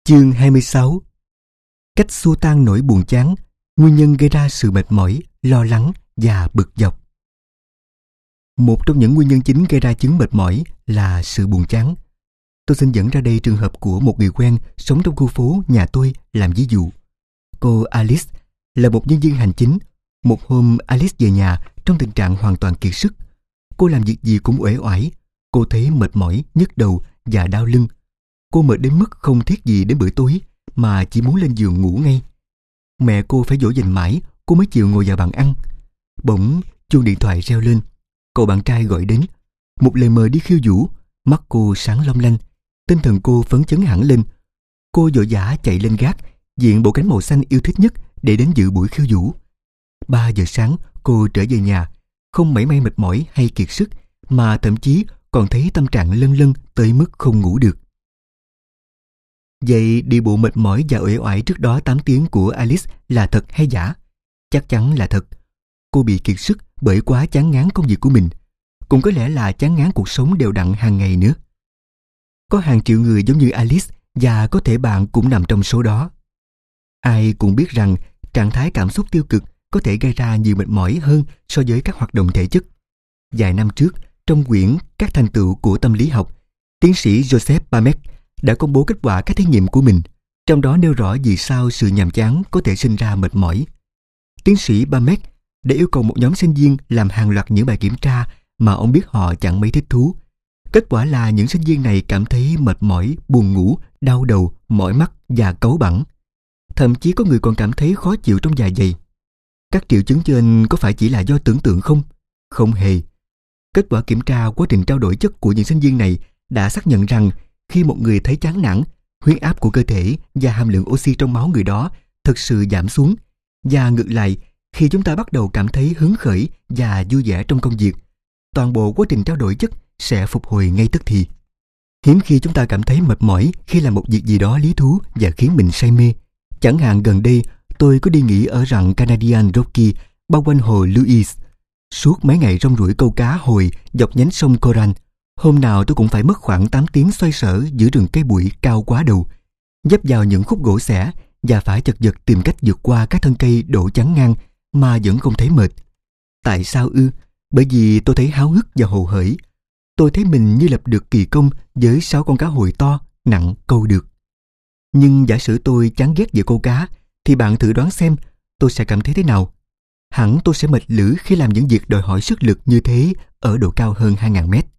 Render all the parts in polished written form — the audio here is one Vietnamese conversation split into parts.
Chương 26. Cách xua tan nỗi buồn chán, nguyên nhân gây ra sự mệt mỏi, lo lắng và bực dọc. Một trong những nguyên nhân chính gây ra chứng mệt mỏi là sự buồn chán. Tôi xin dẫn ra đây trường hợp của một người quen sống trong khu phố nhà tôi làm ví dụ. Cô Alice là một nhân viên hành chính. Một hôm Alice về nhà trong tình trạng hoàn toàn kiệt sức. Cô làm việc gì cũng uể oải. Cô thấy mệt mỏi, nhức đầu và đau lưng. Cô mệt đến mức không thiết gì đến bữa tối mà chỉ muốn lên giường ngủ ngay. Mẹ cô phải dỗ dành mãi cô mới chịu ngồi vào bàn ăn. Bỗng chuông điện thoại reo lên. Cậu bạn trai gọi đến. Một lời mời đi khiêu vũ. Mắt cô sáng long lanh, tinh thần cô phấn chấn hẳn lên. Cô vội vã chạy lên gác, diện bộ cánh màu xanh yêu thích nhất để đến dự buổi khiêu vũ. 3 giờ sáng cô trở về nhà, không mảy may mệt mỏi hay kiệt sức, mà thậm chí còn thấy tâm trạng lâng lâng tới mức không ngủ được. Vậy đi bộ mệt mỏi và uể oải trước đó 8 tiếng của Alice là thật hay giả? Chắc chắn là thật. Cô bị kiệt sức bởi quá chán ngán công việc của mình. Cũng có lẽ là chán ngán cuộc sống đều đặn hàng ngày nữa. Có hàng triệu người giống như Alice và có thể bạn cũng nằm trong số đó. Ai cũng biết rằng trạng thái cảm xúc tiêu cực có thể gây ra nhiều mệt mỏi hơn so với các hoạt động thể chất. Vài năm trước, trong quyển Các thành tựu của tâm lý học, tiến sĩ Joseph Bamek đã công bố kết quả các thí nghiệm của mình, trong đó nêu rõ vì sao sự nhàm chán có thể sinh ra mệt mỏi. Tiến sĩ Bamek đã yêu cầu một nhóm sinh viên làm hàng loạt những bài kiểm tra mà ông biết họ chẳng mấy thích thú. Kết quả là những sinh viên này cảm thấy mệt mỏi, buồn ngủ, đau đầu, mỏi mắt và cáu bẳn. Thậm chí có người còn cảm thấy khó chịu trong dạ dày. Các triệu chứng trên có phải chỉ là do tưởng tượng không? Không hề. Kết quả kiểm tra quá trình trao đổi chất của những sinh viên này đã xác nhận rằng khi một người thấy chán nản, huyết áp của cơ thể và hàm lượng oxy trong máu người đó thực sự giảm xuống. Và ngược lại, khi chúng ta bắt đầu cảm thấy hứng khởi và vui vẻ trong công việc, toàn bộ quá trình trao đổi chất sẽ phục hồi ngay tức thì. Hiếm khi chúng ta cảm thấy mệt mỏi khi làm một việc gì đó lý thú và khiến mình say mê. Chẳng hạn gần đây, tôi có đi nghỉ ở rặng Canadian Rocky bao quanh hồ Louise. Suốt mấy ngày rong ruổi câu cá hồi dọc nhánh sông Coran, hôm nào tôi cũng phải mất khoảng 8 tiếng xoay sở giữa rừng cây bụi cao quá đầu, dấp vào những khúc gỗ xẻ và phải chật vật tìm cách vượt qua các thân cây đổ chắn ngang mà vẫn không thấy mệt. Tại sao ư? Bởi vì tôi thấy háo hức và hồ hởi. Tôi thấy mình như lập được kỳ công với 6 con cá hồi to, nặng câu được. Nhưng giả sử tôi chán ghét về câu cá, thì bạn thử đoán xem tôi sẽ cảm thấy thế nào? Hẳn tôi sẽ mệt lử khi làm những việc đòi hỏi sức lực như thế ở độ cao hơn 2.000 mét.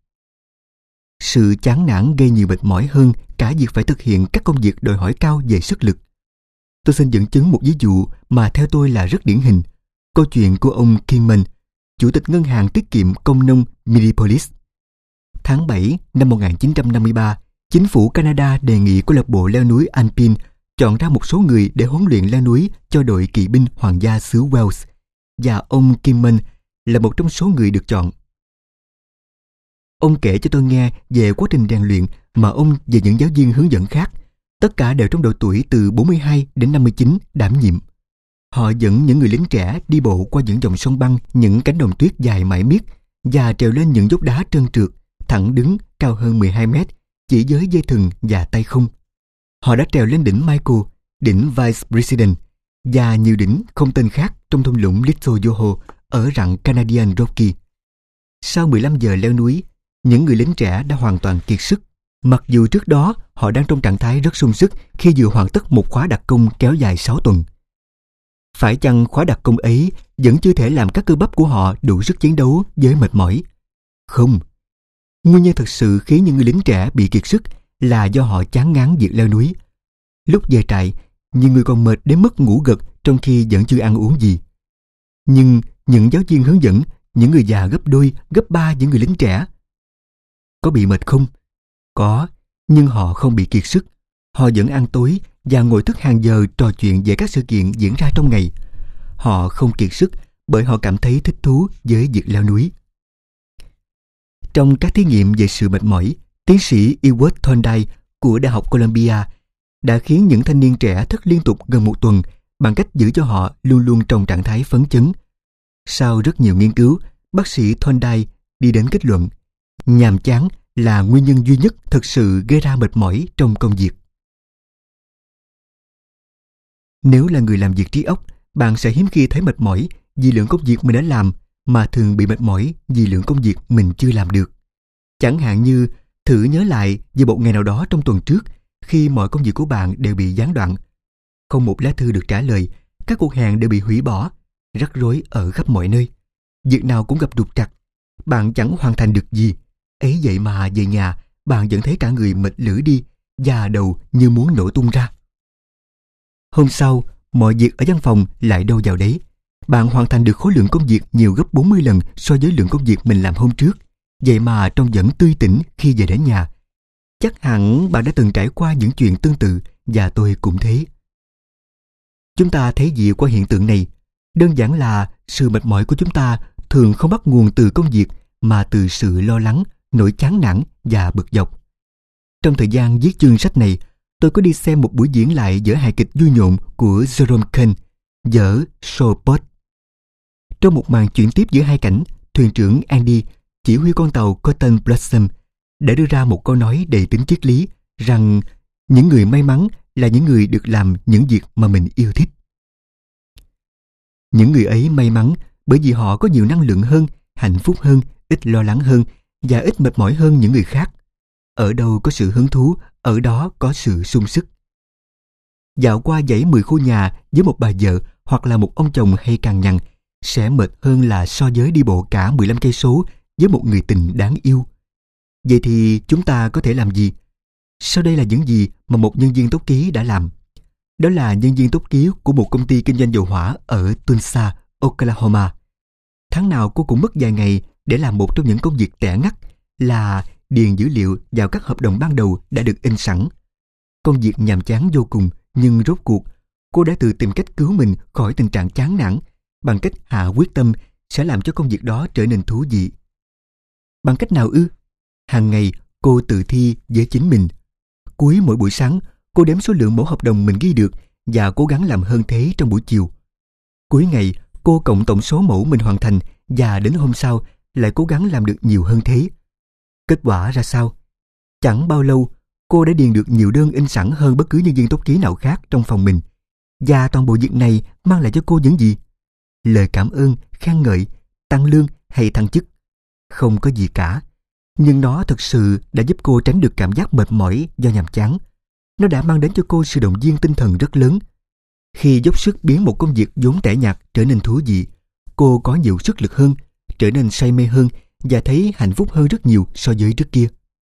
Sự chán nản gây nhiều mệt mỏi hơn cả việc phải thực hiện các công việc đòi hỏi cao về sức lực. Tôi xin dẫn chứng một ví dụ mà theo tôi là rất điển hình. Câu chuyện của ông Kingman, chủ tịch ngân hàng tiết kiệm công nông Minneapolis. Tháng 7 năm 1953, chính phủ Canada đề nghị câu lạc bộ leo núi Alpine chọn ra một số người để huấn luyện leo núi cho đội kỵ binh hoàng gia xứ Wales, và ông Kingman là một trong số người được chọn. Ông kể cho tôi nghe về quá trình rèn luyện mà ông và những giáo viên hướng dẫn khác, tất cả đều trong độ tuổi từ 42 đến 59 đảm nhiệm. Họ dẫn những người lính trẻ đi bộ qua những dòng sông băng, những cánh đồng tuyết dài mãi miết và trèo lên những dốc đá trơn trượt, thẳng đứng cao hơn 12 mét, chỉ với dây thừng và tay không. Họ đã trèo lên đỉnh Michael, đỉnh Vice President và nhiều đỉnh không tên khác trong thung lũng Little Yoho ở rặng Canadian Rocky. Sau 15 giờ leo núi, những người lính trẻ đã hoàn toàn kiệt sức. Mặc dù trước đó họ đang trong trạng thái rất sung sức khi vừa hoàn tất một khóa đặc công kéo dài 6 tuần. Phải chăng khóa đặc công ấy vẫn chưa thể làm các cơ bắp của họ đủ sức chiến đấu với mệt mỏi? Không. Nguyên nhân thực sự khiến những người lính trẻ bị kiệt sức là do họ chán ngán việc leo núi. Lúc về trại, nhiều người còn mệt đến mức ngủ gật trong khi vẫn chưa ăn uống gì. Nhưng những giáo viên hướng dẫn, những người già gấp đôi, gấp ba những người lính trẻ. Có bị mệt không? Có, nhưng họ không bị kiệt sức. Họ vẫn ăn tối và ngồi thức hàng giờ trò chuyện về các sự kiện diễn ra trong ngày. Họ không kiệt sức bởi họ cảm thấy thích thú với việc leo núi. Trong các thí nghiệm về sự mệt mỏi, tiến sĩ Edward Thorndike của Đại học Columbia đã khiến những thanh niên trẻ thức liên tục gần một tuần bằng cách giữ cho họ luôn luôn trong trạng thái phấn chấn. Sau rất nhiều nghiên cứu, bác sĩ Thorndike đi đến kết luận nhàm chán là nguyên nhân duy nhất thực sự gây ra mệt mỏi trong công việc. Nếu là người làm việc trí óc, bạn sẽ hiếm khi thấy mệt mỏi vì lượng công việc mình đã làm, mà thường bị mệt mỏi vì lượng công việc mình chưa làm được. Chẳng hạn như thử nhớ lại về một ngày nào đó trong tuần trước, khi mọi công việc của bạn đều bị gián đoạn. Không một lá thư được trả lời, các cuộc hẹn đều bị hủy bỏ, rắc rối ở khắp mọi nơi. Việc nào cũng gặp trục trặc, bạn chẳng hoàn thành được gì. Ấy vậy mà về nhà, bạn vẫn thấy cả người mệt lử đi, da đầu như muốn nổ tung ra. Hôm sau, mọi việc ở văn phòng lại đâu vào đấy. Bạn hoàn thành được khối lượng công việc nhiều gấp 40 lần so với lượng công việc mình làm hôm trước. Vậy mà trông vẫn tươi tỉnh khi về đến nhà. Chắc hẳn bạn đã từng trải qua những chuyện tương tự, và tôi cũng thế. Chúng ta thấy gì qua hiện tượng này? Đơn giản là sự mệt mỏi của chúng ta thường không bắt nguồn từ công việc, mà từ sự lo lắng, nỗi chán nản và bực dọc. Trong thời gian viết chương sách này, tôi có đi xem một buổi diễn lại vở hài kịch vui nhộn của Jerome Kern, vở Showboat. Trong một màn chuyển tiếp giữa hai cảnh, thuyền trưởng Andy, chỉ huy con tàu Cotton Blossom, đã đưa ra một câu nói đầy tính triết lý rằng những người may mắn là những người được làm những việc mà mình yêu thích. Những người ấy may mắn bởi vì họ có nhiều năng lượng hơn, hạnh phúc hơn, ít lo lắng hơn và ít mệt mỏi hơn những người khác. Ở đâu có sự hứng thú, ở đó có sự sung sức. Dạo qua dãy 10 khu nhà với một bà vợ hoặc là một ông chồng hay cằn nhằn sẽ mệt hơn là so với đi bộ cả 15 cây số với một người tình đáng yêu. Vậy thì chúng ta có thể làm gì? Sau đây là những gì mà một nhân viên tốc ký đã làm. Đó là nhân viên tốc ký của một công ty kinh doanh dầu hỏa ở Tulsa, Oklahoma. Tháng nào cô cũng mất vài ngày để làm một trong những công việc tẻ ngắt là điền dữ liệu vào các hợp đồng ban đầu đã được in sẵn. Công việc nhàm chán vô cùng, nhưng rốt cuộc cô đã tự tìm cách cứu mình khỏi tình trạng chán nản bằng cách hạ quyết tâm sẽ làm cho công việc đó trở nên thú vị. Bằng cách nào ư? Hàng ngày cô tự thi với chính mình. Cuối mỗi buổi sáng, cô đếm số lượng mẫu hợp đồng mình ghi được và cố gắng làm hơn thế trong buổi chiều. Cuối ngày, cô cộng tổng số mẫu mình hoàn thành và đến hôm sau lại cố gắng làm được nhiều hơn thế. Kết quả ra sao? Chẳng bao lâu, cô đã điền được nhiều đơn in sẵn hơn bất cứ nhân viên tốc ký nào khác trong phòng mình. Và toàn bộ việc này mang lại cho cô những gì? Lời cảm ơn, khen ngợi, tăng lương hay thăng chức? Không có gì cả. Nhưng nó thực sự đã giúp cô tránh được cảm giác mệt mỏi do nhàm chán. Nó đã mang đến cho cô sự động viên tinh thần rất lớn. Khi dốc sức biến một công việc vốn tẻ nhạt trở nên thú vị, cô có nhiều sức lực hơn, trở nên say mê hơn và thấy hạnh phúc hơn rất nhiều so với trước kia.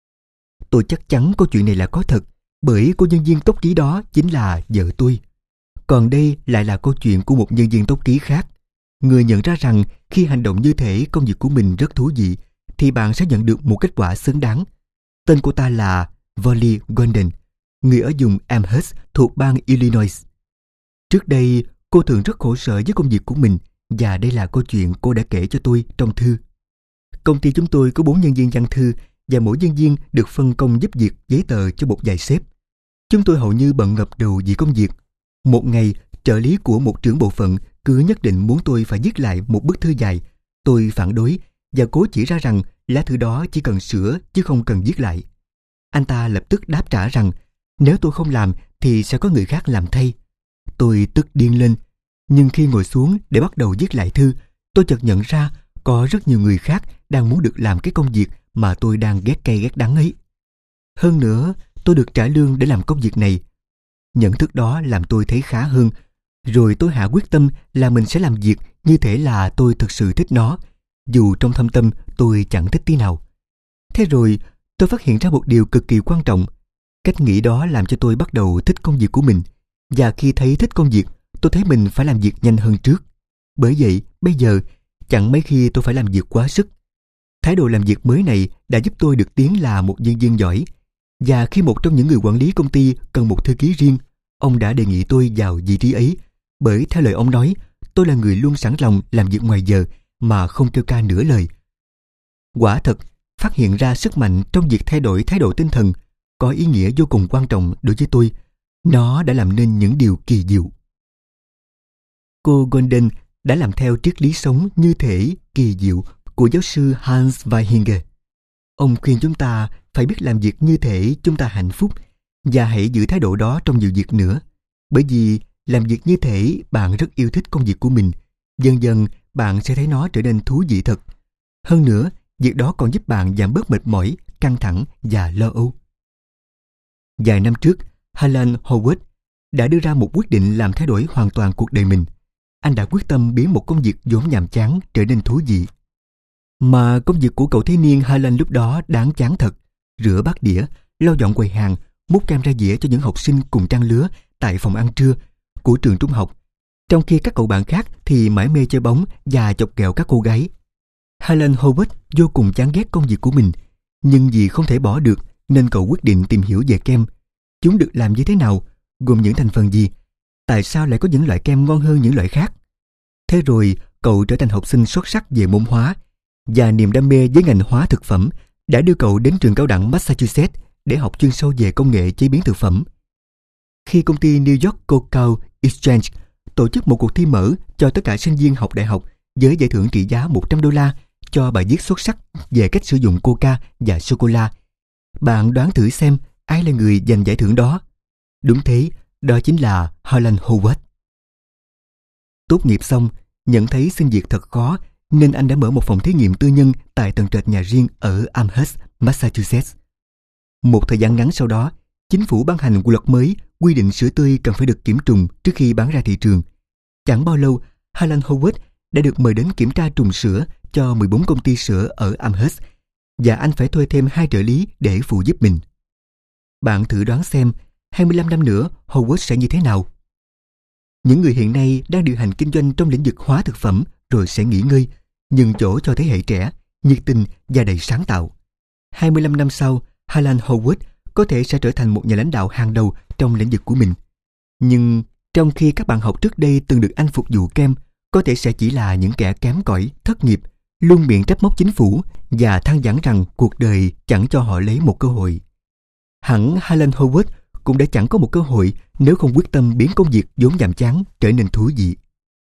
Tôi chắc chắn câu chuyện này là có thật, bởi cô nhân viên tốc ký đó chính là vợ tôi. Còn đây lại là câu chuyện của một nhân viên tốc ký khác. Người nhận ra rằng khi hành động như thể công việc của mình rất thú vị, thì bạn sẽ nhận được một kết quả xứng đáng. Tên cô ta là Volly Golden, người ở vùng Amherst thuộc bang Illinois. Trước đây, cô thường rất khổ sở với công việc của mình, và đây là câu chuyện cô đã kể cho tôi trong thư. Công ty chúng tôi có 4 nhân viên văn thư và mỗi nhân viên được phân công giúp việc giấy tờ cho một vài sếp. Chúng tôi hầu như bận ngập đầu vì công việc. Một ngày, trợ lý của một trưởng bộ phận cứ nhất định muốn tôi phải viết lại một bức thư dài. Tôi phản đối và cố chỉ ra rằng lá thư đó chỉ cần sửa chứ không cần viết lại. Anh ta lập tức đáp trả rằng nếu tôi không làm thì sẽ có người khác làm thay. Tôi tức điên lên, nhưng khi ngồi xuống để bắt đầu viết lại thư, tôi chợt nhận ra có rất nhiều người khác đang muốn được làm cái công việc mà tôi đang ghét cay ghét đắng ấy. Hơn nữa, tôi được trả lương để làm công việc này. Nhận thức đó làm tôi thấy khá hơn. Rồi tôi hạ quyết tâm là mình sẽ làm việc như thể là tôi thực sự thích nó, dù trong thâm tâm tôi chẳng thích tí nào. Thế rồi, tôi phát hiện ra một điều cực kỳ quan trọng. Cách nghĩ đó làm cho tôi bắt đầu thích công việc của mình. Và khi thấy thích công việc, tôi thấy mình phải làm việc nhanh hơn trước. Bởi vậy, bây giờ, chẳng mấy khi tôi phải làm việc quá sức. Thái độ làm việc mới này đã giúp tôi được tiến là một nhân viên giỏi. Và khi một trong những người quản lý công ty cần một thư ký riêng, ông đã đề nghị tôi vào vị trí ấy. Bởi theo lời ông nói, tôi là người luôn sẵn lòng làm việc ngoài giờ mà không kêu ca nửa lời. Quả thật, phát hiện ra sức mạnh trong việc thay đổi thái độ tinh thần có ý nghĩa vô cùng quan trọng đối với tôi. Nó đã làm nên những điều kỳ diệu. Cô Golden đã làm theo triết lý sống như thể kỳ diệu của giáo sư Hans Weihinger. Ông khuyên chúng ta phải biết làm việc như thể chúng ta hạnh phúc và hãy giữ thái độ đó trong nhiều việc nữa. Bởi vì làm việc như thể bạn rất yêu thích công việc của mình. Dần dần, bạn sẽ thấy nó trở nên thú vị thật. Hơn nữa, việc đó còn giúp bạn giảm bớt mệt mỏi, căng thẳng và lo âu. Vài năm trước, Alan Howard đã đưa ra một quyết định làm thay đổi hoàn toàn cuộc đời mình. Anh đã quyết tâm biến một công việc vốn nhàm chán trở nên thú vị. Mà công việc của cậu thiếu niên Alan lúc đó đáng chán thật. Rửa bát đĩa, lau dọn quầy hàng, múc kem ra dĩa cho những học sinh cùng trang lứa tại phòng ăn trưa của trường trung học, trong khi các cậu bạn khác thì mải mê chơi bóng và chọc ghẹo các cô gái. Alan Howard vô cùng chán ghét công việc của mình, nhưng vì không thể bỏ được nên cậu quyết định tìm hiểu về kem. Chúng được làm như thế nào, gồm những thành phần gì, tại sao lại có những loại kem ngon hơn những loại khác. Thế rồi cậu trở thành học sinh xuất sắc về môn hóa, và niềm đam mê với ngành hóa thực phẩm đã đưa cậu đến trường cao đẳng Massachusetts để học chuyên sâu về công nghệ chế biến thực phẩm. Khi công ty New York Cocoa Exchange tổ chức một cuộc thi mở cho tất cả sinh viên học đại học với giải thưởng trị giá $100 cho bài viết xuất sắc về cách sử dụng coca và sô-cô-la, bạn đoán thử xem ai là người giành giải thưởng đó? Đúng thế, đó chính là Alan Howard. Tốt nghiệp xong, nhận thấy xin việc thật khó nên anh đã mở một phòng thí nghiệm tư nhân tại tầng trệt nhà riêng ở Amherst, Massachusetts. Một thời gian ngắn sau đó, chính phủ ban hành luật mới quy định sữa tươi cần phải được kiểm trùng trước khi bán ra thị trường. Chẳng bao lâu, Alan Howard đã được mời đến kiểm tra trùng sữa cho 14 công ty sữa ở Amherst, và anh phải thuê thêm 2 trợ lý để phụ giúp mình. Bạn thử đoán xem 25 năm nữa Howard sẽ như thế nào? Những người hiện nay đang điều hành kinh doanh trong lĩnh vực hóa thực phẩm rồi sẽ nghỉ ngơi, nhường chỗ cho thế hệ trẻ, nhiệt tình và đầy sáng tạo. 25 năm sau, Alan Howard có thể sẽ trở thành một nhà lãnh đạo hàng đầu trong lĩnh vực của mình. Nhưng trong khi các bạn học trước đây từng được anh phục vụ kem, có thể sẽ chỉ là những kẻ kém cỏi, thất nghiệp, luôn miệng trách móc chính phủ và than vãn rằng cuộc đời chẳng cho họ lấy một cơ hội. Hẳn Alan Howard cũng đã chẳng có một cơ hội nếu không quyết tâm biến công việc vốn nhàm chán trở nên thú vị.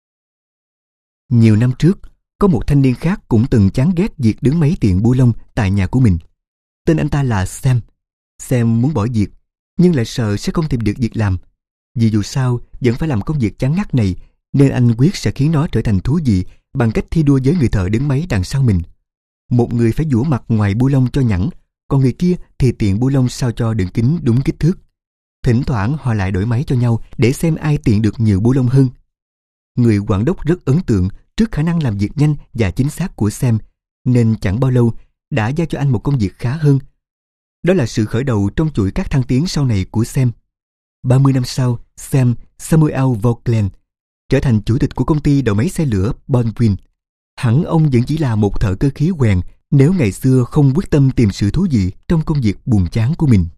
Nhiều năm trước, có một thanh niên khác cũng từng chán ghét việc đứng máy tiện bu lông tại nhà của mình. Tên anh ta là Sam. Sam muốn bỏ việc, nhưng lại sợ sẽ không tìm được việc làm. Vì dù sao vẫn phải làm công việc chán ngắt này, nên anh quyết sẽ khiến nó trở thành thú vị bằng cách thi đua với người thợ đứng máy đằng sau mình. Một người phải giũa mặt ngoài bu lông cho nhẵn, còn người kia thì tiện bu lông sao cho đường kính đúng kích thước. Thỉnh thoảng họ lại đổi máy cho nhau để xem ai tiện được nhiều bu lông hơn. Người quản đốc rất ấn tượng trước khả năng làm việc nhanh và chính xác của Sam, nên chẳng bao lâu đã giao cho anh một công việc khá hơn. Đó là sự khởi đầu trong chuỗi các thăng tiến sau này của Sam. 30 năm sau, Sam Samuel Vauquelin trở thành chủ tịch của công ty đầu máy xe lửa Baldwin. Hẳn ông vẫn chỉ là một thợ cơ khí quèn nếu ngày xưa không quyết tâm tìm sự thú vị trong công việc buồn chán của mình.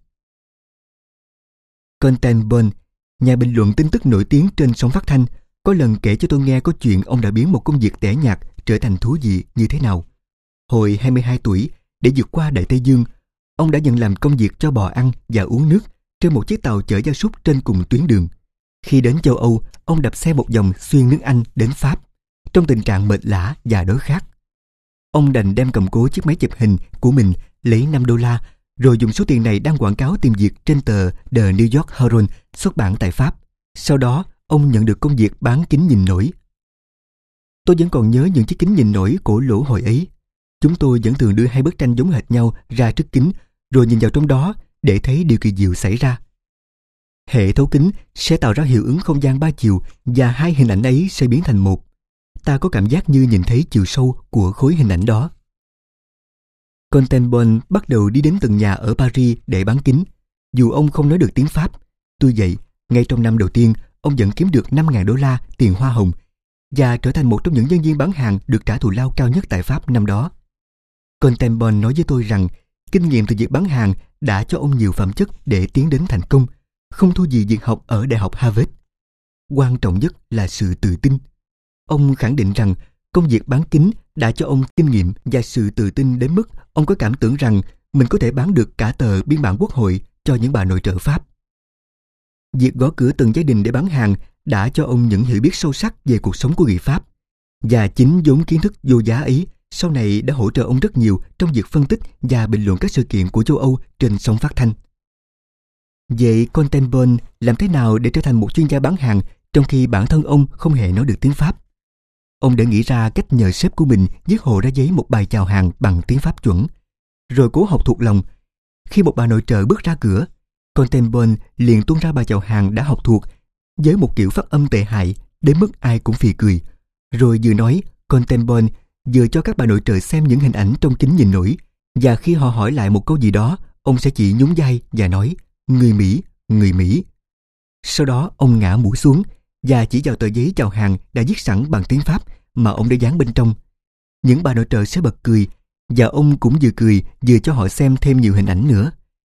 Content Bond, nhà bình luận tin tức nổi tiếng trên sóng phát thanh, có lần kể cho tôi nghe có chuyện ông đã biến một công việc tẻ nhạt trở thành thú vị như thế nào. Hồi 22 tuổi, để vượt qua Đại Tây Dương, ông đã nhận làm công việc cho bò ăn và uống nước trên một chiếc tàu chở gia súc trên cùng tuyến đường. Khi đến châu Âu, ông đạp xe một vòng xuyên nước Anh đến Pháp, trong tình trạng mệt lả và đói khát. Ông đành đem cầm cố chiếc máy chụp hình của mình lấy $5, rồi dùng số tiền này đăng quảng cáo tìm việc trên tờ The New York Herald xuất bản tại Pháp. Sau đó, ông nhận được công việc bán kính nhìn nổi. Tôi vẫn còn nhớ những chiếc kính nhìn nổi cổ lỗ hồi ấy. Chúng tôi vẫn thường đưa 2 bức tranh giống hệt nhau ra trước kính, rồi nhìn vào trong đó để thấy điều kỳ diệu xảy ra. Hệ thấu kính sẽ tạo ra hiệu ứng không gian 3 chiều và 2 hình ảnh ấy sẽ biến thành một. Ta có cảm giác như nhìn thấy chiều sâu của khối hình ảnh đó. Content bắt đầu đi đến từng nhà ở Paris để bán kính, dù ông không nói được tiếng Pháp. Tuy vậy, ngay trong năm đầu tiên, ông vẫn kiếm được $5.000 tiền hoa hồng và trở thành một trong những nhân viên bán hàng được trả thù lao cao nhất tại Pháp năm đó. Content nói với tôi rằng kinh nghiệm từ việc bán hàng đã cho ông nhiều phẩm chất để tiến đến thành công, không thua gì việc học ở Đại học Harvard. Quan trọng nhất là sự tự tin. Ông khẳng định rằng công việc bán kính đã cho ông kinh nghiệm và sự tự tin đến mức ông có cảm tưởng rằng mình có thể bán được cả tờ biên bản quốc hội cho những bà nội trợ Pháp. Việc gõ cửa từng gia đình để bán hàng đã cho ông những hiểu biết sâu sắc về cuộc sống của người Pháp. Và chính vốn kiến thức vô giá ấy sau này đã hỗ trợ ông rất nhiều trong việc phân tích và bình luận các sự kiện của châu Âu trên sóng phát thanh. Vậy Content làm thế nào để trở thành một chuyên gia bán hàng trong khi bản thân ông không hề nói được tiếng Pháp. Ông đã nghĩ ra cách nhờ sếp của mình viết hộ ra giấy một bài chào hàng bằng tiếng Pháp chuẩn, rồi cố học thuộc lòng. Khi một bà nội trợ bước ra cửa, Constable liền tuôn ra bài chào hàng đã học thuộc với một kiểu phát âm tệ hại đến mức ai cũng phì cười. Rồi vừa nói, Constable vừa cho các bà nội trợ xem những hình ảnh trong kính nhìn nổi, và khi họ hỏi lại một câu gì đó, ông sẽ chỉ nhún vai và nói người Mỹ, người Mỹ. Sau đó ông ngã mũ xuống và chỉ vào tờ giấy chào hàng đã viết sẵn bằng tiếng Pháp mà ông đã dán bên trong. Những bà nội trợ sẽ bật cười, và ông cũng vừa cười vừa cho họ xem thêm nhiều hình ảnh nữa.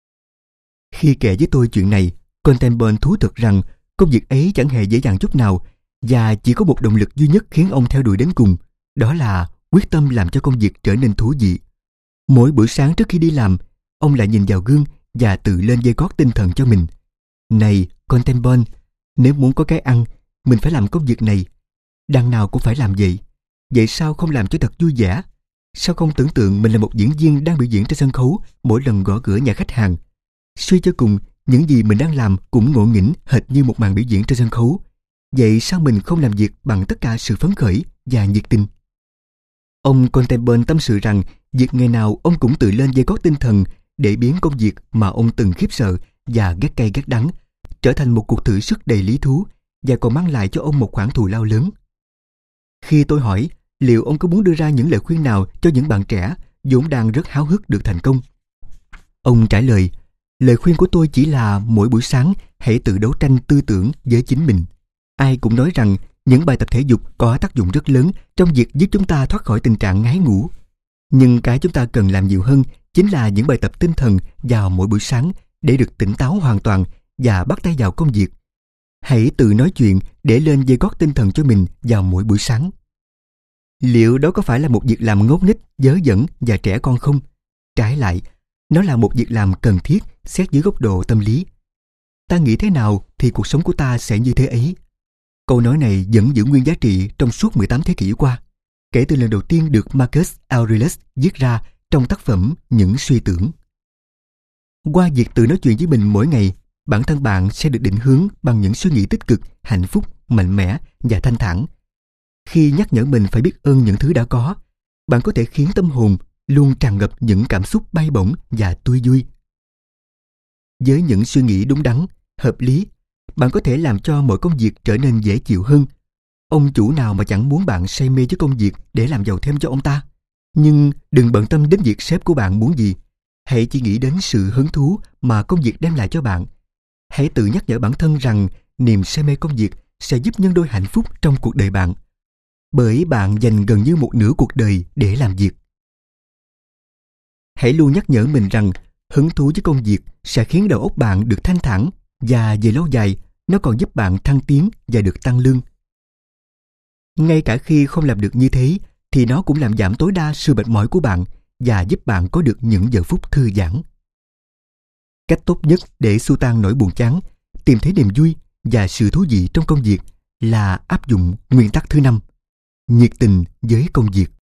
Khi kể với tôi chuyện này, Constable thú thực rằng công việc ấy chẳng hề dễ dàng chút nào, và chỉ có một động lực duy nhất khiến ông theo đuổi đến cùng, đó là quyết tâm làm cho công việc trở nên thú vị. Mỗi buổi sáng trước khi đi làm, ông lại nhìn vào gương và tự lên dây cót tinh thần cho mình. Này, Constable, nếu muốn có cái ăn, mình phải làm công việc này. Đằng nào cũng phải làm vậy. Vậy sao không làm cho thật vui vẻ? Sao không tưởng tượng mình là một diễn viên đang biểu diễn trên sân khấu mỗi lần gõ cửa nhà khách hàng? Suy cho cùng, những gì mình đang làm cũng ngộ nghĩnh hệt như một màn biểu diễn trên sân khấu. Vậy sao mình không làm việc bằng tất cả sự phấn khởi và nhiệt tình? Ông Constable tâm sự rằng việc ngày nào ông cũng tự lên dây cót tinh thần để biến công việc mà ông từng khiếp sợ và ghét cay ghét đắng trở thành một cuộc thử sức đầy lý thú, và còn mang lại cho ông một khoản thù lao lớn. Khi tôi hỏi liệu ông có muốn đưa ra những lời khuyên nào cho những bạn trẻ vốn đang rất háo hức được thành công, ông trả lời, lời khuyên của tôi chỉ là mỗi buổi sáng hãy tự đấu tranh tư tưởng với chính mình. Ai cũng nói rằng những bài tập thể dục có tác dụng rất lớn trong việc giúp chúng ta thoát khỏi tình trạng ngái ngủ. Nhưng cái chúng ta cần làm nhiều hơn chính là những bài tập tinh thần vào mỗi buổi sáng để được tỉnh táo hoàn toàn và bắt tay vào công việc. Hãy tự nói chuyện để lên dây cót tinh thần cho mình vào mỗi buổi sáng. Liệu đó có phải là một việc làm ngốc nghếch, dớ dẫn và trẻ con không? Trái lại, nó là một việc làm cần thiết xét dưới góc độ tâm lý. Ta nghĩ thế nào thì cuộc sống của ta sẽ như thế ấy. Câu nói này vẫn giữ nguyên giá trị trong suốt 18 thế kỷ qua, kể từ lần đầu tiên được Marcus Aurelius viết ra trong tác phẩm Những suy tưởng. Qua việc tự nói chuyện với mình mỗi ngày, bản thân bạn sẽ được định hướng bằng những suy nghĩ tích cực, hạnh phúc, mạnh mẽ và thanh thản. Khi nhắc nhở mình phải biết ơn những thứ đã có, bạn có thể khiến tâm hồn luôn tràn ngập những cảm xúc bay bổng và tươi vui. Với những suy nghĩ đúng đắn, hợp lý, bạn có thể làm cho mọi công việc trở nên dễ chịu hơn. Ông chủ nào mà chẳng muốn bạn say mê với công việc để làm giàu thêm cho ông ta. Nhưng đừng bận tâm đến việc sếp của bạn muốn gì. Hãy chỉ nghĩ đến sự hứng thú mà công việc đem lại cho bạn. Hãy tự nhắc nhở bản thân rằng niềm say mê công việc sẽ giúp nhân đôi hạnh phúc trong cuộc đời bạn. Bởi bạn dành gần như một nửa cuộc đời để làm việc. Hãy luôn nhắc nhở mình rằng hứng thú với công việc sẽ khiến đầu óc bạn được thanh thản, và về lâu dài nó còn giúp bạn thăng tiến và được tăng lương. Ngay cả khi không làm được như thế thì nó cũng làm giảm tối đa sự mệt mỏi của bạn và giúp bạn có được những giờ phút thư giãn. Cách tốt nhất để xua tan nỗi buồn chán, tìm thấy niềm vui và sự thú vị trong công việc là áp dụng nguyên tắc thứ 5: nhiệt tình với công việc.